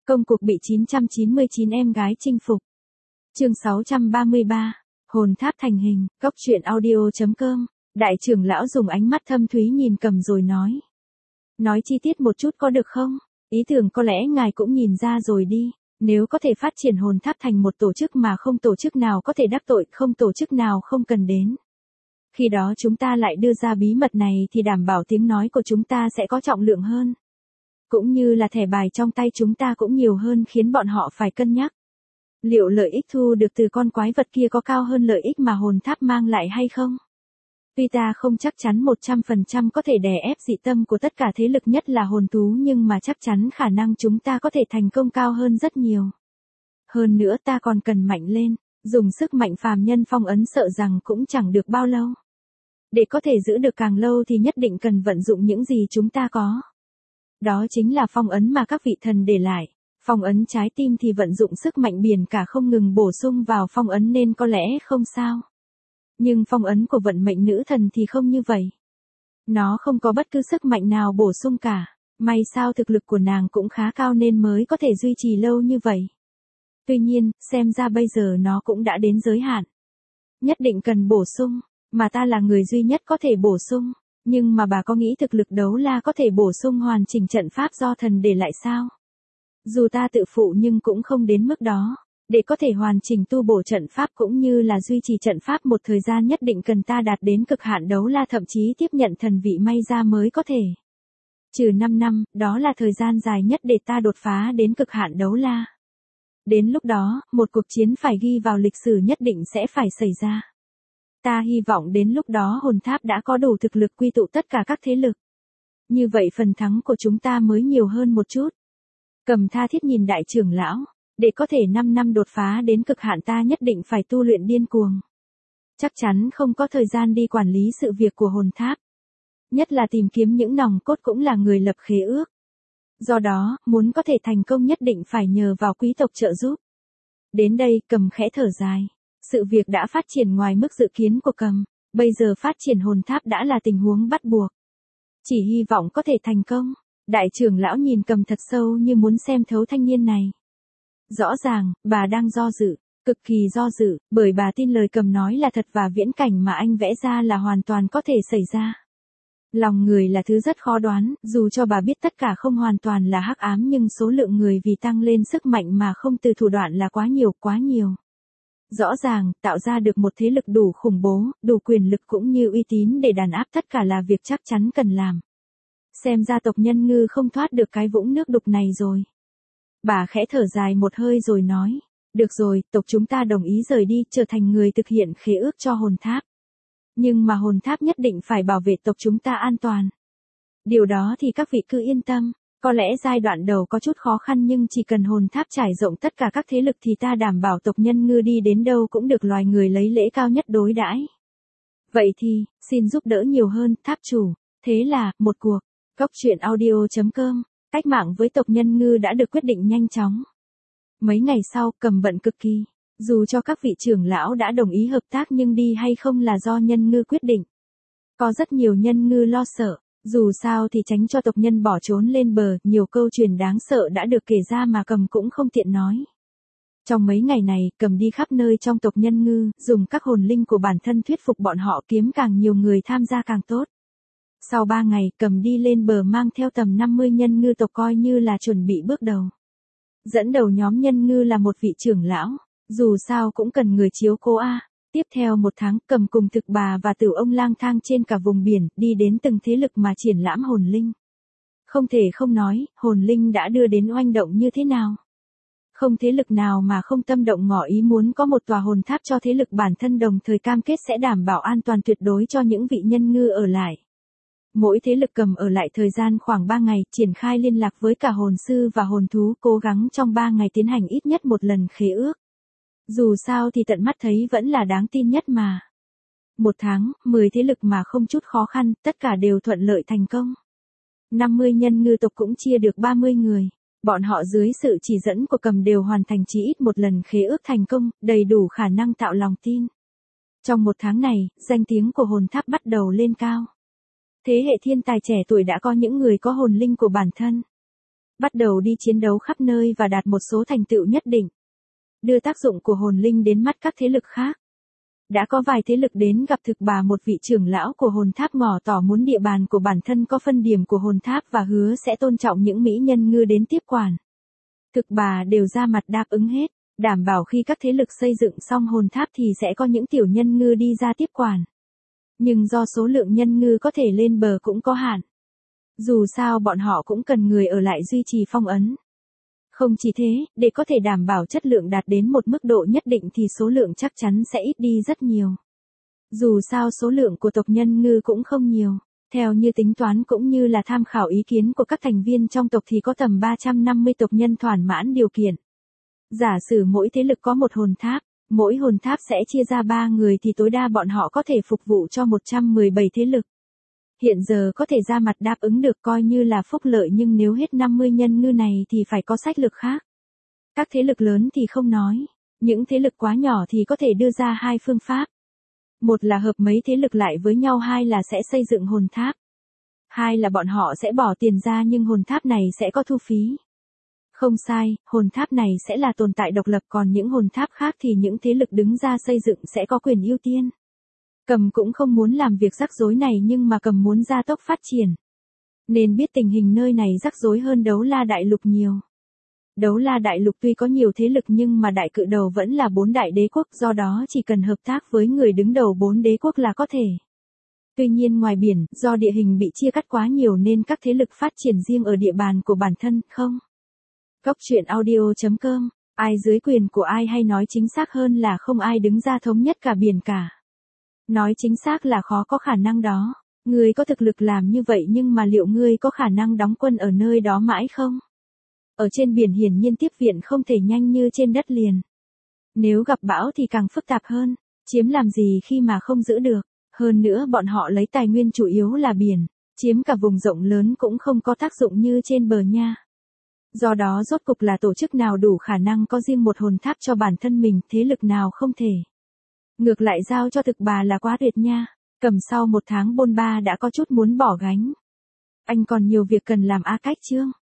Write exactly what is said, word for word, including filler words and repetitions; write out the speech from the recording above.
Công cuộc bị chín trăm chín mươi chín em gái chinh phục. Chương sáu trăm ba mươi ba. Hồn tháp thành hình. Góc truyện audio chấm com. Đại trưởng lão dùng ánh mắt thâm thúy nhìn Cầm rồi nói. Nói chi tiết một chút có được không? Ý tưởng có lẽ ngài cũng nhìn ra rồi đi. Nếu có thể phát triển hồn tháp thành một tổ chức mà không tổ chức nào có thể đắc tội, không tổ chức nào không cần đến. Khi đó chúng ta lại đưa ra bí mật này thì đảm bảo tiếng nói của chúng ta sẽ có trọng lượng hơn. Cũng như là thẻ bài trong tay chúng ta cũng nhiều hơn, khiến bọn họ phải cân nhắc. Liệu lợi ích thu được từ con quái vật kia có cao hơn lợi ích mà hồn tháp mang lại hay không? Tuy ta không chắc chắn một trăm phần trăm có thể đè ép dị tâm của tất cả thế lực, nhất là hồn thú, nhưng mà chắc chắn khả năng chúng ta có thể thành công cao hơn rất nhiều. Hơn nữa ta còn cần mạnh lên, dùng sức mạnh phàm nhân phong ấn sợ rằng cũng chẳng được bao lâu. Để có thể giữ được càng lâu thì nhất định cần vận dụng những gì chúng ta có. Đó chính là phong ấn mà các vị thần để lại. Phong ấn trái tim thì vận dụng sức mạnh biển cả không ngừng bổ sung vào phong ấn nên có lẽ không sao. Nhưng phong ấn của vận mệnh nữ thần thì không như vậy. Nó không có bất cứ sức mạnh nào bổ sung cả. May sao thực lực của nàng cũng khá cao nên mới có thể duy trì lâu như vậy. Tuy nhiên, xem ra bây giờ nó cũng đã đến giới hạn. Nhất định cần bổ sung, mà ta là người duy nhất có thể bổ sung. Nhưng mà bà có nghĩ thực lực đấu la có thể bổ sung hoàn chỉnh trận pháp do thần để lại sao? Dù ta tự phụ nhưng cũng không đến mức đó. Để có thể hoàn chỉnh tu bổ trận pháp cũng như là duy trì trận pháp một thời gian nhất định cần ta đạt đến cực hạn đấu la, thậm chí tiếp nhận thần vị may ra mới có thể. Trừ năm năm, đó là thời gian dài nhất để ta đột phá đến cực hạn đấu la. Đến lúc đó, một cuộc chiến phải ghi vào lịch sử nhất định sẽ phải xảy ra. Ta hy vọng đến lúc đó hồn tháp đã có đủ thực lực quy tụ tất cả các thế lực. Như vậy phần thắng của chúng ta mới nhiều hơn một chút. Cầm tha thiết nhìn đại trưởng lão. Để có thể năm năm đột phá đến cực hạn ta nhất định phải tu luyện điên cuồng. Chắc chắn không có thời gian đi quản lý sự việc của hồn tháp. Nhất là tìm kiếm những nòng cốt cũng là người lập khế ước. Do đó, muốn có thể thành công nhất định phải nhờ vào quý tộc trợ giúp. Đến đây, Cầm khẽ thở dài. Sự việc đã phát triển ngoài mức dự kiến của Cầm. Bây giờ phát triển hồn tháp đã là tình huống bắt buộc. Chỉ hy vọng có thể thành công. Đại trưởng lão nhìn Cầm thật sâu như muốn xem thấu thanh niên này. Rõ ràng, bà đang do dự, cực kỳ do dự, bởi bà tin lời Cầm nói là thật và viễn cảnh mà anh vẽ ra là hoàn toàn có thể xảy ra. Lòng người là thứ rất khó đoán, dù cho bà biết tất cả không hoàn toàn là hắc ám nhưng số lượng người vì tăng lên sức mạnh mà không từ thủ đoạn là quá nhiều, quá nhiều. Rõ ràng, tạo ra được một thế lực đủ khủng bố, đủ quyền lực cũng như uy tín để đàn áp tất cả là việc chắc chắn cần làm. Xem ra tộc Nhân Ngư không thoát được cái vũng nước đục này rồi. Bà khẽ thở dài một hơi rồi nói, được rồi, tộc chúng ta đồng ý rời đi, trở thành người thực hiện khế ước cho hồn tháp. Nhưng mà hồn tháp nhất định phải bảo vệ tộc chúng ta an toàn. Điều đó thì các vị cứ yên tâm, có lẽ giai đoạn đầu có chút khó khăn nhưng chỉ cần hồn tháp trải rộng tất cả các thế lực thì ta đảm bảo tộc Nhân Ngư đi đến đâu cũng được loài người lấy lễ cao nhất đối đãi. Vậy thì, xin giúp đỡ nhiều hơn, tháp chủ. Thế là, một cuộc, góc truyện audio chấm com. Cách mạng với tộc Nhân Ngư đã được quyết định nhanh chóng. Mấy ngày sau, Cầm bận cực kỳ. Dù cho các vị trưởng lão đã đồng ý hợp tác nhưng đi hay không là do Nhân Ngư quyết định. Có rất nhiều Nhân Ngư lo sợ. Dù sao thì tránh cho tộc nhân bỏ trốn lên bờ, nhiều câu chuyện đáng sợ đã được kể ra mà Cầm cũng không tiện nói. Trong mấy ngày này, Cầm đi khắp nơi trong tộc Nhân Ngư, dùng các hồn linh của bản thân thuyết phục bọn họ kiếm càng nhiều người tham gia càng tốt. Sau ba ngày, Cầm đi lên bờ mang theo tầm năm mươi nhân ngư tộc coi như là chuẩn bị bước đầu. Dẫn đầu nhóm nhân ngư là một vị trưởng lão, dù sao cũng cần người chiếu cố a. Tiếp theo một tháng, Cầm cùng thực bà và Tửu ông lang thang trên cả vùng biển, đi đến từng thế lực mà triển lãm hồn linh. Không thể không nói, hồn linh đã đưa đến oanh động như thế nào. Không thế lực nào mà không tâm động ngỏ ý muốn có một tòa hồn tháp cho thế lực bản thân, đồng thời cam kết sẽ đảm bảo an toàn tuyệt đối cho những vị nhân ngư ở lại. Mỗi thế lực Cầm ở lại thời gian khoảng ba ngày, triển khai liên lạc với cả hồn sư và hồn thú, cố gắng trong ba ngày tiến hành ít nhất một lần khế ước. Dù sao thì tận mắt thấy vẫn là đáng tin nhất mà. Một tháng, mười thế lực mà không chút khó khăn, tất cả đều thuận lợi thành công. năm mươi nhân ngư tộc cũng chia được ba mươi người. Bọn họ dưới sự chỉ dẫn của Cầm đều hoàn thành chí ít một lần khế ước thành công, đầy đủ khả năng tạo lòng tin. Trong một tháng này, danh tiếng của hồn tháp bắt đầu lên cao. Thế hệ thiên tài trẻ tuổi đã có những người có hồn linh của bản thân. bắt đầu đi chiến đấu khắp nơi và đạt một số thành tựu nhất định. Đưa tác dụng của hồn linh đến mắt các thế lực khác. Đã có vài thế lực đến gặp thực bà một vị trưởng lão của hồn tháp ngỏ tỏ muốn địa bàn của bản thân có phân điểm của hồn tháp và hứa sẽ tôn trọng những mỹ nhân ngư đến tiếp quản. Thực bà đều ra mặt đáp ứng hết, đảm bảo khi các thế lực xây dựng xong hồn tháp thì sẽ có những tiểu nhân ngư đi ra tiếp quản. Nhưng do số lượng nhân ngư có thể lên bờ cũng có hạn. Dù sao bọn họ cũng cần người ở lại duy trì phong ấn. Không chỉ thế, để có thể đảm bảo chất lượng đạt đến một mức độ nhất định thì số lượng chắc chắn sẽ ít đi rất nhiều. Dù sao số lượng của tộc nhân ngư cũng không nhiều. Theo như tính toán cũng như là tham khảo ý kiến của các thành viên trong tộc thì có tầm ba trăm năm mươi tộc nhân thỏa mãn điều kiện. Giả sử mỗi thế lực có một hồn tháp, mỗi hồn tháp sẽ chia ra ba người thì tối đa bọn họ có thể phục vụ cho một trăm mười bảy thế lực. Hiện giờ có thể ra mặt đáp ứng được coi như là phúc lợi, nhưng nếu hết năm mươi nhân ngư này thì phải có sách lược khác. Các thế lực lớn thì không nói, những thế lực quá nhỏ thì có thể đưa ra hai phương pháp. Một là hợp mấy thế lực lại với nhau, hai là sẽ xây dựng hồn tháp. Hai là bọn họ sẽ bỏ tiền ra nhưng hồn tháp này sẽ có thu phí. Không sai, hồn tháp này sẽ là tồn tại độc lập, còn những hồn tháp khác thì những thế lực đứng ra xây dựng sẽ có quyền ưu tiên. Cầm cũng không muốn làm việc rắc rối này nhưng mà Cầm muốn gia tốc phát triển. Nên biết tình hình nơi này rắc rối hơn Đấu La Đại Lục nhiều. Đấu La Đại Lục tuy có nhiều thế lực nhưng mà đại cự đầu vẫn là bốn đại đế quốc, do đó chỉ cần hợp tác với người đứng đầu bốn đế quốc là có thể. Tuy nhiên ngoài biển, do địa hình bị chia cắt quá nhiều nên các thế lực phát triển riêng ở địa bàn của bản thân, không. Góc truyện audio chấm com, ai dưới quyền của ai, hay nói chính xác hơn là không ai đứng ra thống nhất cả biển cả. Nói chính xác là khó có khả năng đó. Ngươi có thực lực làm như vậy nhưng mà liệu ngươi có khả năng đóng quân ở nơi đó mãi không? Ở trên biển hiển nhiên tiếp viện không thể nhanh như trên đất liền. Nếu gặp bão thì càng phức tạp hơn, chiếm làm gì khi mà không giữ được. Hơn nữa bọn họ lấy tài nguyên chủ yếu là biển, chiếm cả vùng rộng lớn cũng không có tác dụng như trên bờ nha. Do đó rốt cục là tổ chức nào đủ khả năng có riêng một hồn tháp cho bản thân mình, thế lực nào không thể. Ngược lại giao cho thực bà là quá tuyệt nha. Cầm sau một tháng bôn ba đã có chút muốn bỏ gánh. Anh còn nhiều việc cần làm a cách chương.